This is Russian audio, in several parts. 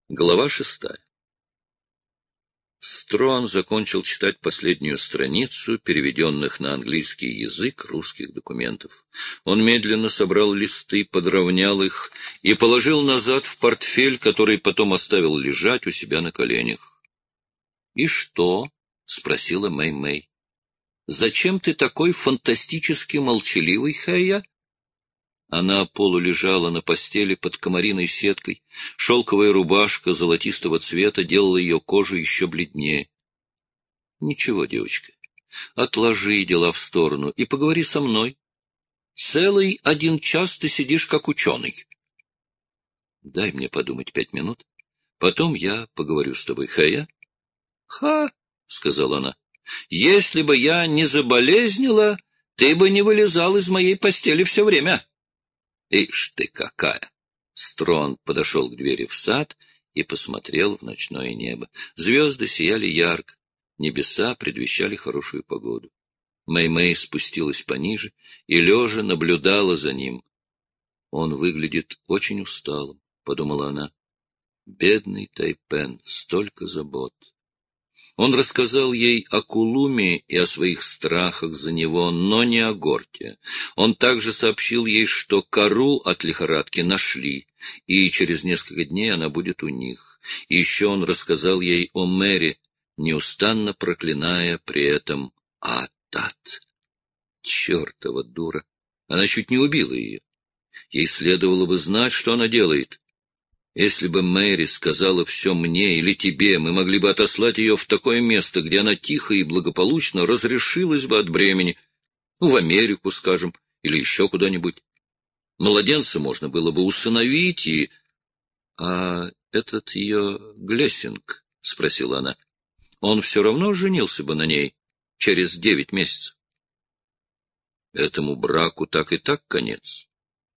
Глава 6. Строн закончил читать последнюю страницу переведенных на английский язык русских документов. Он медленно собрал листы, подровнял их и положил назад в портфель, который потом оставил лежать у себя на коленях. — И что? — спросила Мэй-Мэй. — Зачем ты такой фантастически молчаливый, Хэя? Она полулежала на постели под комариной сеткой. Шелковая рубашка золотистого цвета делала ее кожу еще бледнее. — Ничего, девочка, отложи дела в сторону и поговори со мной. Целый 1 час ты сидишь как ученый. — Дай мне подумать 5 минут. Потом я поговорю с тобой, Хэя. — Ха! — сказала она. — Если бы я не заболезнела, ты бы не вылезал из моей постели все время. — Ишь ты какая! Строн подошел к двери в сад и посмотрел в ночное небо. Звезды сияли ярко, небеса предвещали хорошую погоду. Мэй-Мэй спустилась пониже и, лежа, наблюдала за ним. «Он выглядит очень усталым», — подумала она. «Бедный Тайпен, столько забот». Он рассказал ей о Кулуме и о своих страхах за него, но не о Горте. Он также сообщил ей, что кору от лихорадки нашли, и через несколько дней она будет у них. И еще он рассказал ей о Мэри, неустанно проклиная при этом Атат. Чертова дура! Она чуть не убила ее. Ей следовало бы знать, что она делает. Если бы Мэри сказала все мне или тебе, мы могли бы отослать ее в такое место, где она тихо и благополучно разрешилась бы от бремени. В Америку, скажем, или еще куда-нибудь. Младенца можно было бы усыновить и... — А этот ее Глессинг, — спросила она, — он все равно женился бы на ней через 9 месяцев? Этому браку так и так конец.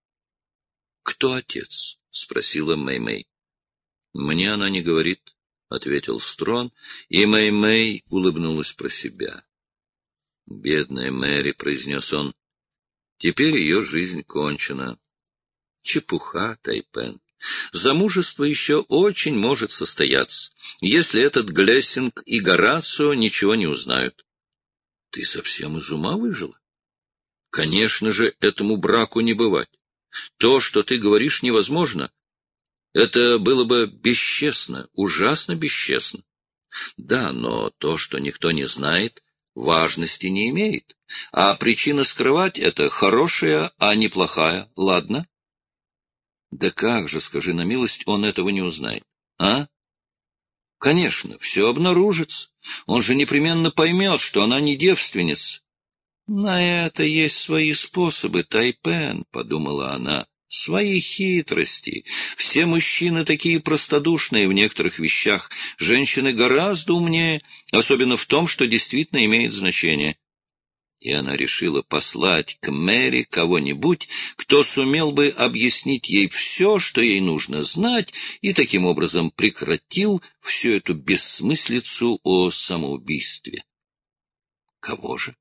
— Кто отец? — спросила Мэй-Мэй. — Мне она не говорит, — ответил Строн, и Мэй-Мэй улыбнулась про себя. — Бедная Мэри, — произнес он, — теперь ее жизнь кончена. Чепуха, Тайпен. Замужество еще очень может состояться, если этот Глессинг и Горацио ничего не узнают. — Ты совсем из ума выжила? — Конечно же, этому браку не бывать. То, что ты говоришь, невозможно. Это было бы бесчестно, ужасно бесчестно. Да, но то, что никто не знает, важности не имеет. А причина скрывать — это хорошая, а не плохая, ладно? Да как же, скажи на милость, он этого не узнает, а? Конечно, все обнаружится. Он же непременно поймет, что она не девственница. На это есть свои способы, Тайпен, — подумала она. Свои хитрости. Все мужчины такие простодушные в некоторых вещах. Женщины гораздо умнее, особенно в том, что действительно имеет значение. И она решила послать к Мэри кого-нибудь, кто сумел бы объяснить ей все, что ей нужно знать, и таким образом прекратил всю эту бессмыслицу о самоубийстве. Кого же?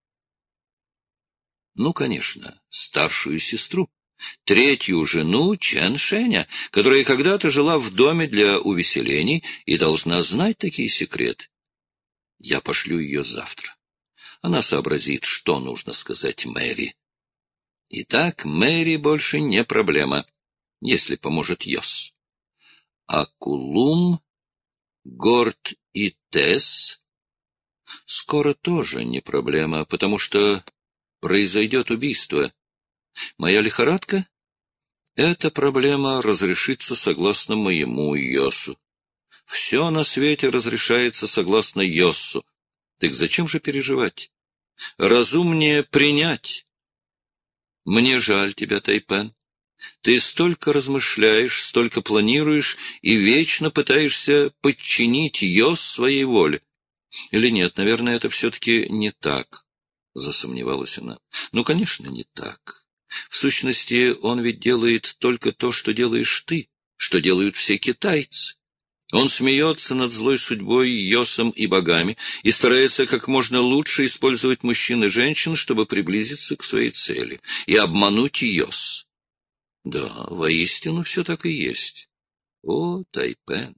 Ну, конечно, старшую сестру. Третью жену Чен Шэня, которая когда-то жила в доме для увеселений и должна знать такие секреты. Я пошлю ее завтра. Она сообразит, что нужно сказать Мэри. Итак, Мэри больше не проблема, если поможет Йос. А Кулум, Горт и Тесс скоро тоже не проблема, потому что произойдет убийство. Моя лихорадка? Эта проблема разрешится согласно моему Йосу. Все на свете разрешается согласно Йосу. Так зачем же переживать? Разумнее принять. Мне жаль тебя, Тайпен. Ты столько размышляешь, столько планируешь и вечно пытаешься подчинить Йос своей воле. Или нет, наверное, это все-таки не так, — засомневалась она. Ну, конечно, не так. В сущности, он ведь делает только то, что делаешь ты, что делают все китайцы. Он смеется над злой судьбой, Йосом и богами и старается как можно лучше использовать мужчин и женщин, чтобы приблизиться к своей цели и обмануть Йос. Да, воистину все так и есть. О, Тайпен,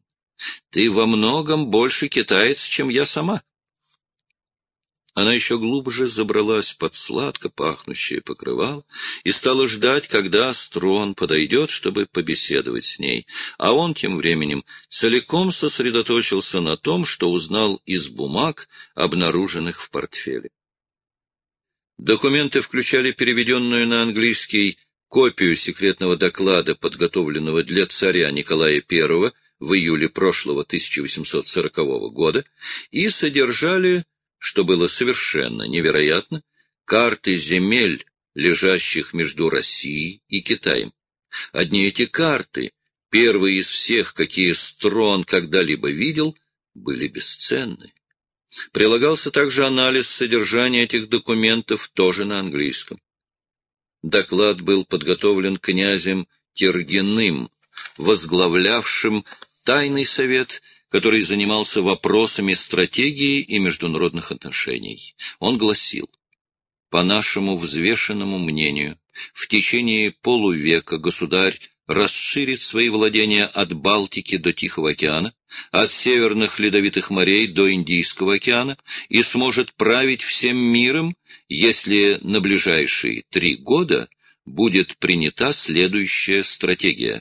Ты во многом больше китаец, чем я сама». Она еще глубже забралась под сладко пахнущее покрывало и стала ждать, когда Строн подойдет, чтобы побеседовать с ней, а он тем временем целиком сосредоточился на том, что узнал из бумаг, обнаруженных в портфеле. Документы включали переведенную на английский копию секретного доклада, подготовленного для царя Николая I в июле прошлого 1840 года, и содержали, что было совершенно невероятно, карты земель, лежащих между Россией и Китаем. Одни эти карты, первые из всех, какие Строн когда-либо видел, были бесценны. Прилагался также анализ содержания этих документов, тоже на английском. Доклад был подготовлен князем Тергиным, возглавлявшим Тайный совет, который занимался вопросами стратегии и международных отношений. Он гласил: по нашему взвешенному мнению, в течение полувека государь расширит свои владения от Балтики до Тихого океана, от северных ледовитых морей до Индийского океана и сможет править всем миром, если на ближайшие 3 года будет принята следующая стратегия.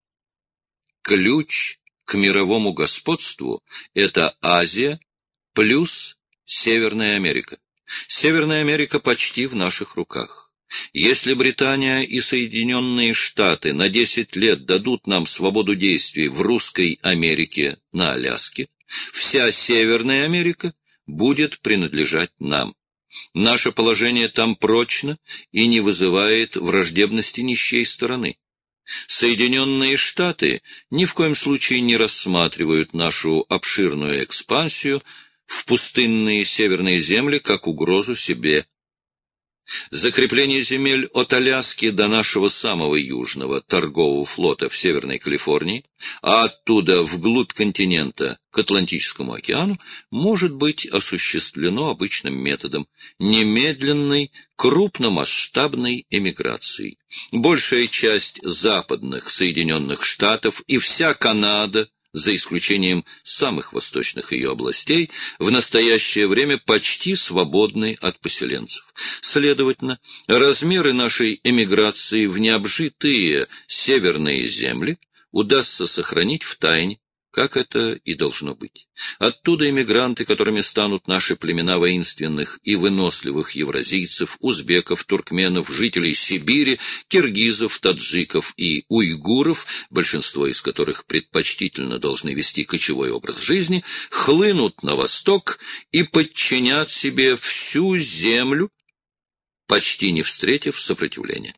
Ключ к мировому господству — это Азия плюс Северная Америка. Северная Америка почти в наших руках. Если Британия и Соединенные Штаты на 10 лет дадут нам свободу действий в Русской Америке на Аляске, вся Северная Америка будет принадлежать нам. Наше положение там прочно и не вызывает враждебности ни с чьей стороны. Соединенные Штаты ни в коем случае не рассматривают нашу обширную экспансию в пустынные северные земли как угрозу себе. Закрепление земель от Аляски до нашего самого южного торгового флота в Северной Калифорнии, а оттуда вглубь континента к Атлантическому океану, может быть осуществлено обычным методом — немедленной, крупномасштабной эмиграцией. Большая часть западных Соединенных Штатов и вся Канада, за исключением самых восточных ее областей, в настоящее время почти свободны от поселенцев. Следовательно, размеры нашей эмиграции в необжитые северные земли удастся сохранить в тайне, как это и должно быть. Оттуда эмигранты, которыми станут наши племена воинственных и выносливых евразийцев, узбеков, туркменов, жителей Сибири, киргизов, таджиков и уйгуров, большинство из которых предпочтительно должны вести кочевой образ жизни, хлынут на восток и подчинят себе всю землю, почти не встретив сопротивления.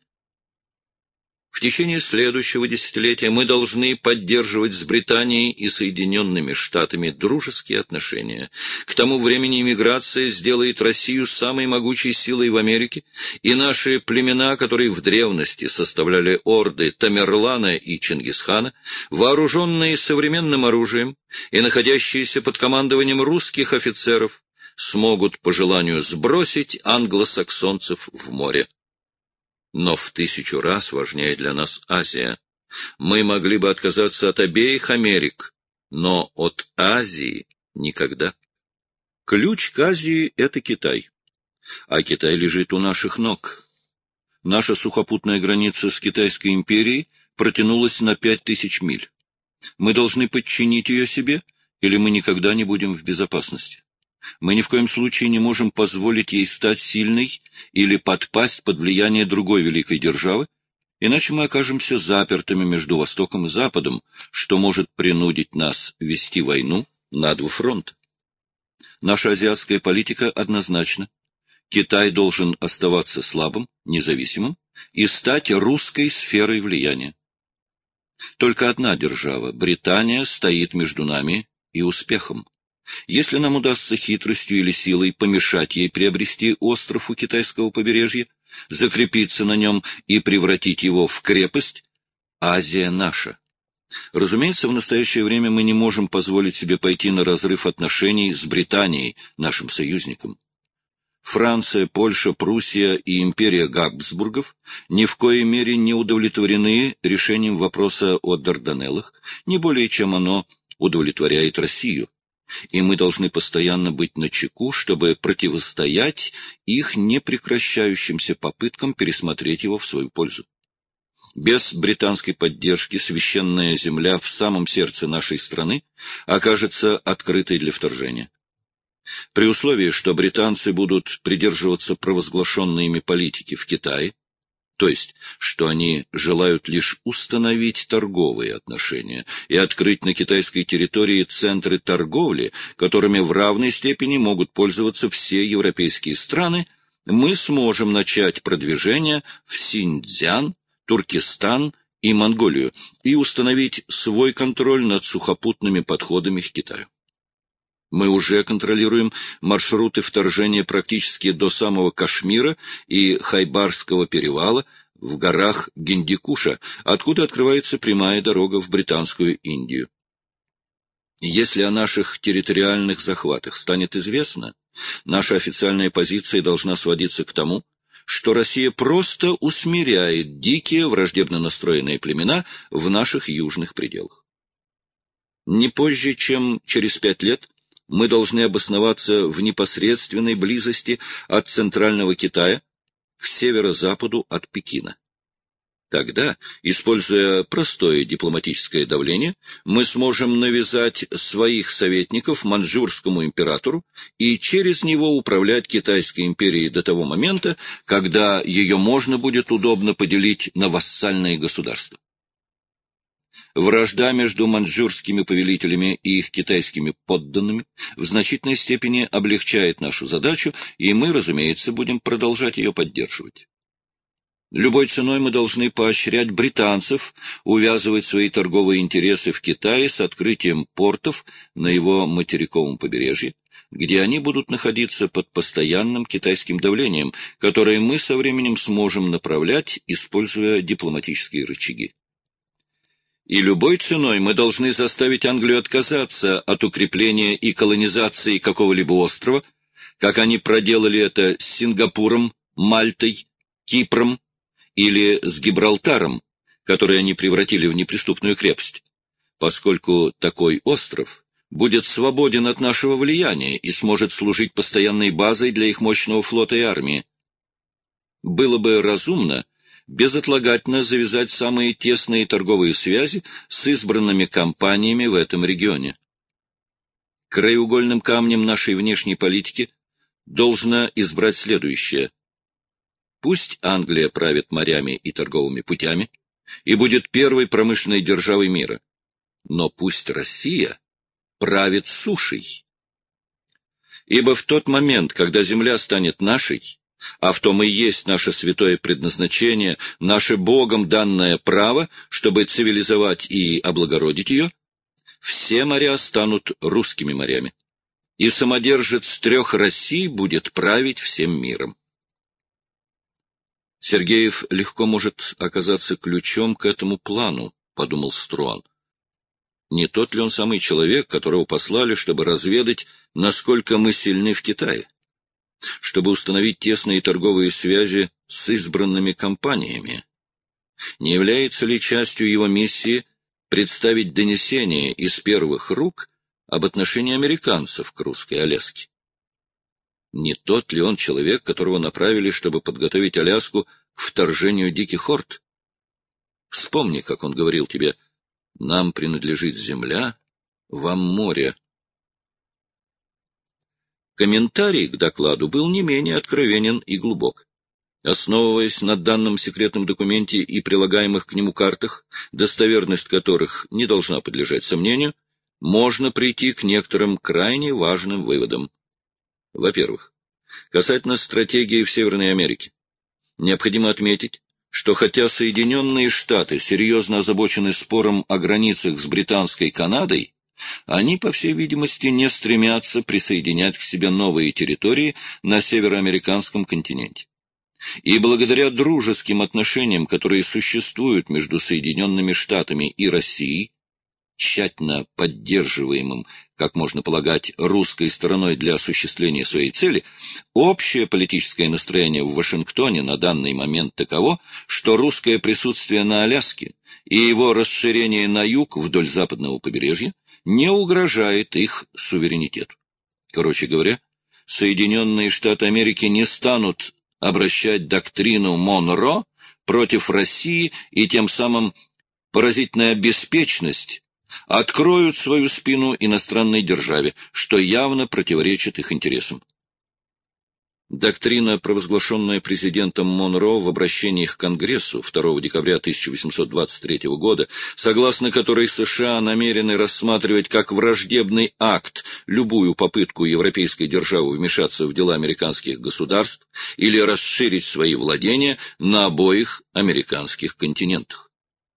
В течение следующего десятилетия мы должны поддерживать с Британией и Соединенными Штатами дружеские отношения. К тому времени эмиграция сделает Россию самой могучей силой в Америке, и наши племена, которые в древности составляли орды Тамерлана и Чингисхана, вооруженные современным оружием и находящиеся под командованием русских офицеров, смогут по желанию сбросить англосаксонцев в море. Но в 1000 раз важнее для нас Азия. Мы могли бы отказаться от обеих Америк, но от Азии никогда. Ключ к Азии — это Китай. А Китай лежит у наших ног. Наша сухопутная граница с Китайской империей протянулась на 5000 миль. Мы должны подчинить ее себе, или мы никогда не будем в безопасности. Мы ни в коем случае не можем позволить ей стать сильной или подпасть под влияние другой великой державы, иначе мы окажемся запертыми между Востоком и Западом, что может принудить нас вести войну на 2 фронта. Наша азиатская политика однозначна. Китай должен оставаться слабым, независимым и стать русской сферой влияния. Только одна держава, Британия, стоит между нами и успехом. Если нам удастся хитростью или силой помешать ей приобрести остров у китайского побережья, закрепиться на нем и превратить его в крепость, Азия наша. Разумеется, в настоящее время мы не можем позволить себе пойти на разрыв отношений с Британией, нашим союзником. Франция, Польша, Пруссия и империя Габсбургов ни в коей мере не удовлетворены решением вопроса о Дарданеллах, не более чем оно удовлетворяет Россию, и мы должны постоянно быть начеку, чтобы противостоять их непрекращающимся попыткам пересмотреть его в свою пользу. Без британской поддержки священная земля в самом сердце нашей страны окажется открытой для вторжения. При условии, что британцы будут придерживаться провозглашенной ими политики в Китае, то есть, что они желают лишь установить торговые отношения и открыть на китайской территории центры торговли, которыми в равной степени могут пользоваться все европейские страны, мы сможем начать продвижение в Синьцзян, Туркестан и Монголию и установить свой контроль над сухопутными подходами к Китаю. Мы уже контролируем маршруты вторжения практически до самого Кашмира и Хайбарского перевала в горах Гиндикуша, откуда открывается прямая дорога в Британскую Индию. Если о наших территориальных захватах станет известно, наша официальная позиция должна сводиться к тому, что Россия просто усмиряет дикие враждебно настроенные племена в наших южных пределах. Не позже, чем через 5 лет, мы должны обосноваться в непосредственной близости от Центрального Китая к северо-западу от Пекина. Тогда, используя простое дипломатическое давление, мы сможем навязать своих советников маньчжурскому императору и через него управлять Китайской империей до того момента, когда ее можно будет удобно поделить на вассальные государства. Вражда между маньчжурскими повелителями и их китайскими подданными в значительной степени облегчает нашу задачу, и мы, разумеется, будем продолжать ее поддерживать. Любой ценой мы должны поощрять британцев увязывать свои торговые интересы в Китае с открытием портов на его материковом побережье, где они будут находиться под постоянным китайским давлением, которое мы со временем сможем направлять, используя дипломатические рычаги. И любой ценой мы должны заставить Англию отказаться от укрепления и колонизации какого-либо острова, как они проделали это с Сингапуром, Мальтой, Кипром или с Гибралтаром, который они превратили в неприступную крепость, поскольку такой остров будет свободен от нашего влияния и сможет служить постоянной базой для их мощного флота и армии. Было бы разумно безотлагательно завязать самые тесные торговые связи с избранными компаниями в этом регионе. Краеугольным камнем нашей внешней политики должно избрать следующее. Пусть Англия правит морями и торговыми путями и будет первой промышленной державой мира, но пусть Россия правит сушей. Ибо в тот момент, когда земля станет нашей, а в том и есть наше святое предназначение, наше Богом данное право, чтобы цивилизовать и облагородить ее, все моря станут русскими морями, и самодержец 3 Россий будет править всем миром. Сергеев легко может оказаться ключом к этому плану, — подумал Струан. Не тот ли он самый человек, которого послали, чтобы разведать, насколько мы сильны в Китае? Чтобы установить тесные торговые связи с избранными компаниями? Не является ли частью его миссии представить донесение из первых рук об отношении американцев к русской Аляске? Не тот ли он человек, которого направили, чтобы подготовить Аляску к вторжению диких орд? Вспомни, как он говорил тебе: «Нам принадлежит земля, вам море». Комментарий к докладу был не менее откровенен и глубок. Основываясь на данном секретном документе и прилагаемых к нему картах, достоверность которых не должна подлежать сомнению, можно прийти к некоторым крайне важным выводам. Во-первых, касательно стратегии в Северной Америке, необходимо отметить, что хотя Соединенные Штаты серьезно озабочены спором о границах с британской Канадой, они, по всей видимости, не стремятся присоединять к себе новые территории на североамериканском континенте. И благодаря дружеским отношениям, которые существуют между Соединенными Штатами и Россией, тщательно поддерживаемым, как можно полагать, русской стороной для осуществления своей цели, общее политическое настроение в Вашингтоне на данный момент таково, что русское присутствие на Аляске и его расширение на юг вдоль западного побережья не угрожает их суверенитету. Короче говоря, Соединенные Штаты Америки не станут обращать доктрину Монро против России, и тем самым поразительная беспечность откроют свою спину иностранной державе, что явно противоречит их интересам. Доктрина, провозглашенная президентом Монро в обращении к Конгрессу 2 декабря 1823 года, согласно которой США намерены рассматривать как враждебный акт любую попытку европейской державы вмешаться в дела американских государств или расширить свои владения на обоих американских континентах.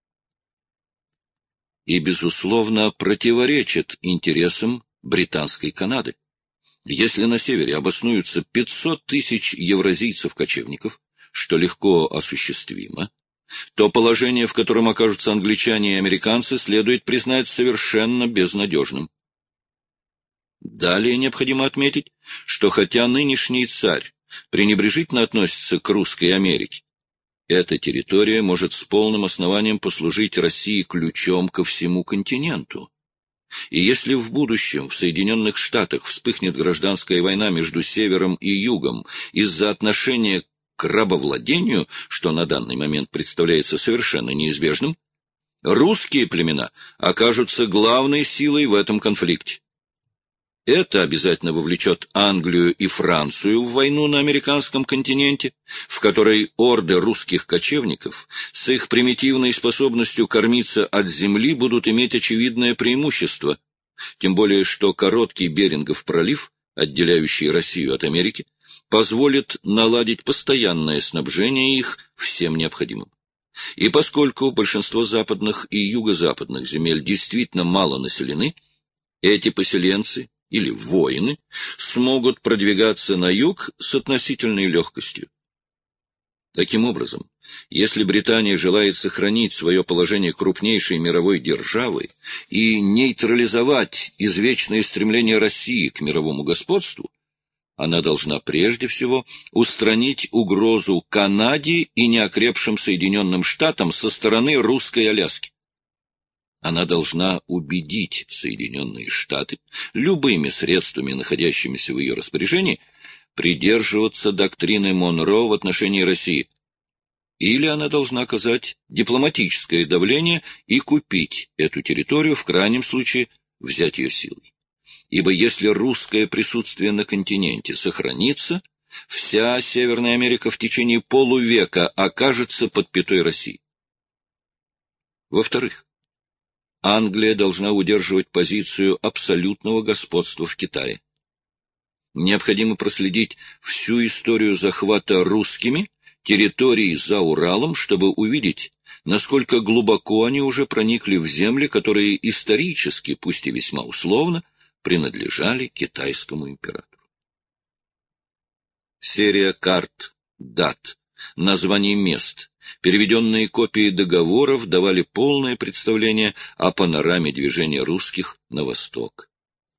И, безусловно, противоречит интересам британской Канады. Если на севере обоснуются 500 тысяч евразийцев-кочевников, что легко осуществимо, то положение, в котором окажутся англичане и американцы, следует признать совершенно безнадежным. Далее необходимо отметить, что хотя нынешний царь пренебрежительно относится к русской Америке, эта территория может с полным основанием послужить России ключом ко всему континенту. И если в будущем в Соединенных Штатах вспыхнет гражданская война между Севером и Югом из-за отношения к рабовладению, что на данный момент представляется совершенно неизбежным, русские племена окажутся главной силой в этом конфликте. Это обязательно вовлечет Англию и Францию в войну на американском континенте, в которой орды русских кочевников с их примитивной способностью кормиться от земли будут иметь очевидное преимущество, тем более что короткий Берингов пролив, отделяющий Россию от Америки, позволит наладить постоянное снабжение их всем необходимым. И поскольку большинство западных и юго-западных земель действительно мало населены, эти поселенцы или воины смогут продвигаться на юг с относительной легкостью. Таким образом, если Британия желает сохранить свое положение крупнейшей мировой державы и нейтрализовать извечное стремление России к мировому господству, она должна прежде всего устранить угрозу Канаде и неокрепшим Соединенным Штатам со стороны русской Аляски. Она должна убедить Соединенные Штаты любыми средствами, находящимися в ее распоряжении, придерживаться доктрины Монро в отношении России. Или она должна оказать дипломатическое давление и купить эту территорию, в крайнем случае взять ее силой. Ибо если русское присутствие на континенте сохранится, вся Северная Америка в течение полувека окажется под пятой России. Во-вторых, Англия должна удерживать позицию абсолютного господства в Китае. Необходимо проследить всю историю захвата русскими территорий за Уралом, чтобы увидеть, насколько глубоко они уже проникли в земли, которые исторически, пусть и весьма условно, принадлежали китайскому императору. Серия карт, дат, названий мест, переведенные копии договоров давали полное представление о панораме движения русских на восток.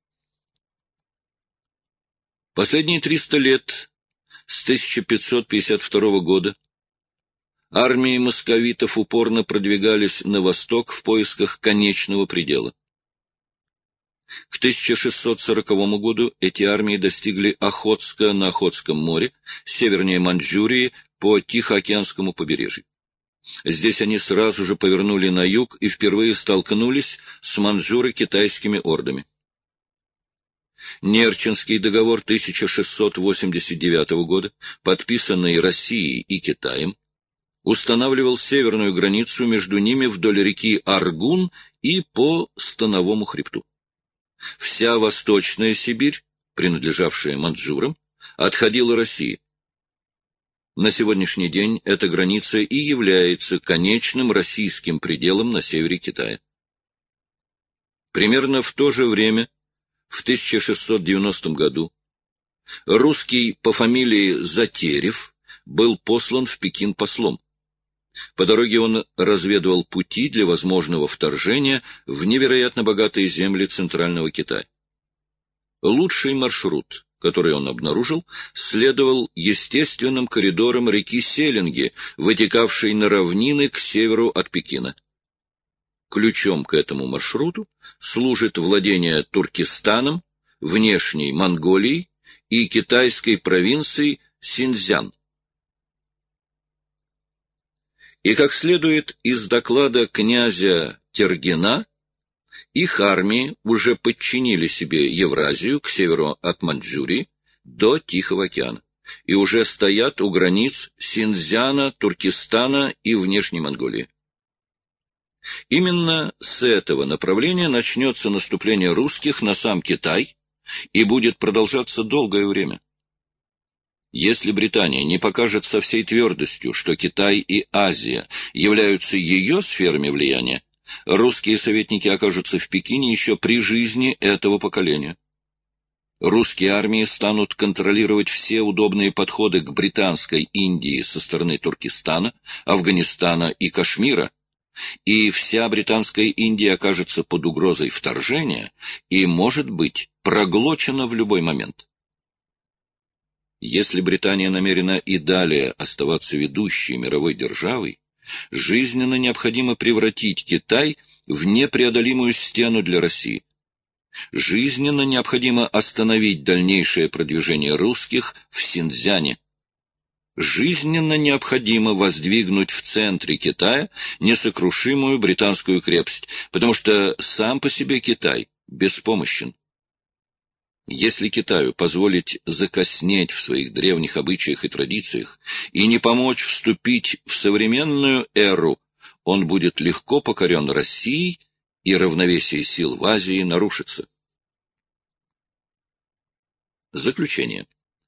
Последние 300 лет, с 1552 года, армии московитов упорно продвигались на восток в поисках конечного предела. К 1640 году эти армии достигли Охотска на Охотском море, севернее Маньчжурии, по Тихоокеанскому побережью. Здесь они сразу же повернули на юг и впервые столкнулись с маньчжуро-китайскими ордами. Нерчинский договор 1689 года, подписанный Россией и Китаем, устанавливал северную границу между ними вдоль реки Аргун и по Становому хребту. Вся Восточная Сибирь, принадлежавшая маньчжурам, отходила России. На сегодняшний день эта граница и является конечным российским пределом на севере Китая. Примерно в то же время, в 1690 году, русский по фамилии Затерев был послан в Пекин послом. По дороге он разведывал пути для возможного вторжения в невероятно богатые земли Центрального Китая. Лучший маршрут, который он обнаружил, следовал естественным коридорам реки Селенги, вытекавшей на равнины к северу от Пекина. Ключом к этому маршруту служит владение Туркестаном, внешней Монголией и китайской провинцией Синьцзян. И, как следует из доклада князя Тергена, их армии уже подчинили себе Евразию к северу от Маньчжурии до Тихого океана и уже стоят у границ Синьцзяна, Туркестана и внешней Монголии. Именно с этого направления начнется наступление русских на сам Китай и будет продолжаться долгое время. Если Британия не покажет со всей твердостью, что Китай и Азия являются ее сферами влияния, русские советники окажутся в Пекине еще при жизни этого поколения. Русские армии станут контролировать все удобные подходы к британской Индии со стороны Туркестана, Афганистана и Кашмира, и вся британская Индия окажется под угрозой вторжения и, может быть, проглочена в любой момент. Если Британия намерена и далее оставаться ведущей мировой державой, жизненно необходимо превратить Китай в непреодолимую стену для России. Жизненно необходимо остановить дальнейшее продвижение русских в Синьцзяне. Жизненно необходимо воздвигнуть в центре Китая несокрушимую британскую крепость, потому что сам по себе Китай беспомощен. Если Китаю позволить закоснеть в своих древних обычаях и традициях и не помочь вступить в современную эру, он будет легко покорен Россией, и равновесие сил в Азии нарушится. Заключение.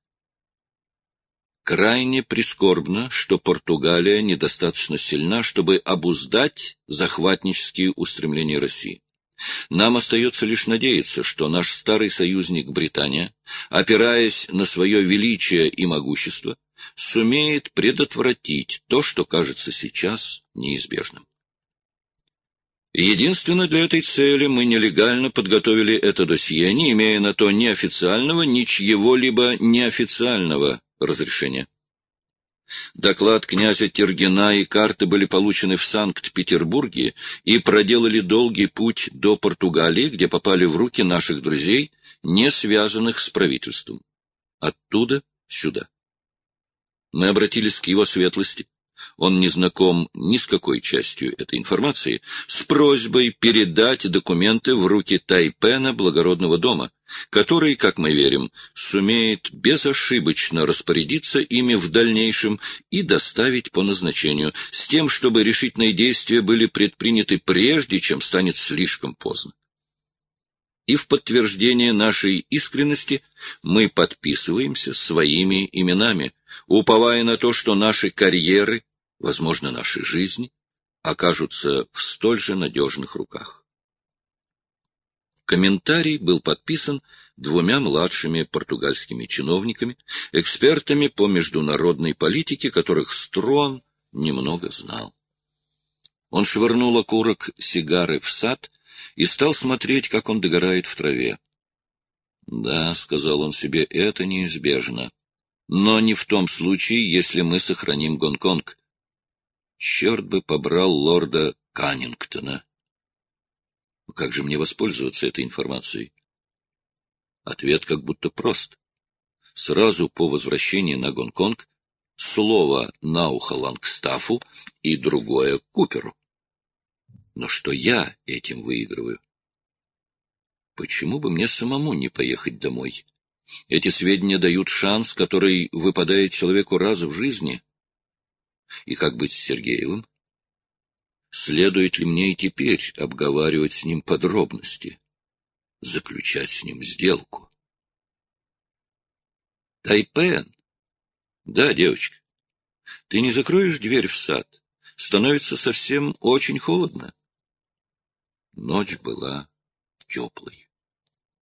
Крайне прискорбно, что Португалия недостаточно сильна, чтобы обуздать захватнические устремления России. Нам остается лишь надеяться, что наш старый союзник Британия, опираясь на свое величие и могущество, сумеет предотвратить то, что кажется сейчас неизбежным. Единственно для этой цели мы нелегально подготовили это досье, не имея на то ни официального, ни чьего-либо неофициального разрешения. Доклад князя Тергена и карты были получены в Санкт-Петербурге и проделали долгий путь до Португалии, где попали в руки наших друзей, не связанных с правительством. Оттуда сюда. Мы обратились к его светлости, он не знаком ни с какой частью этой информации, с просьбой передать документы в руки Тайпена благородного дома, который, как мы верим, сумеет безошибочно распорядиться ими в дальнейшем и доставить по назначению, с тем, чтобы решительные действия были предприняты прежде, чем станет слишком поздно. И в подтверждение нашей искренности мы подписываемся своими именами, уповая на то, что наши карьеры, возможно, наши жизни, окажутся в столь же надежных руках. Комментарий был подписан 2 младшими португальскими чиновниками, экспертами по международной политике, которых Строн немного знал. Он швырнул окурок сигары в сад и стал смотреть, как он догорает в траве. «Да», — сказал он себе, — «это неизбежно. Но не в том случае, если мы сохраним Гонконг. Черт бы побрал лорда Каннингтона. Как же мне воспользоваться этой информацией?» Ответ как будто прост. Сразу по возвращении на Гонконг слово на ухо Лангстафу и другое Куперу. Но что я этим выигрываю? Почему бы мне самому не поехать домой? Эти сведения дают шанс, который выпадает человеку раз в жизни. И как быть с Сергеевым? Следует ли мне и теперь обговаривать с ним подробности, заключать с ним сделку? Тайпен? Да, девочка. Ты не закроешь дверь в сад? Становится совсем очень холодно. Ночь была теплой.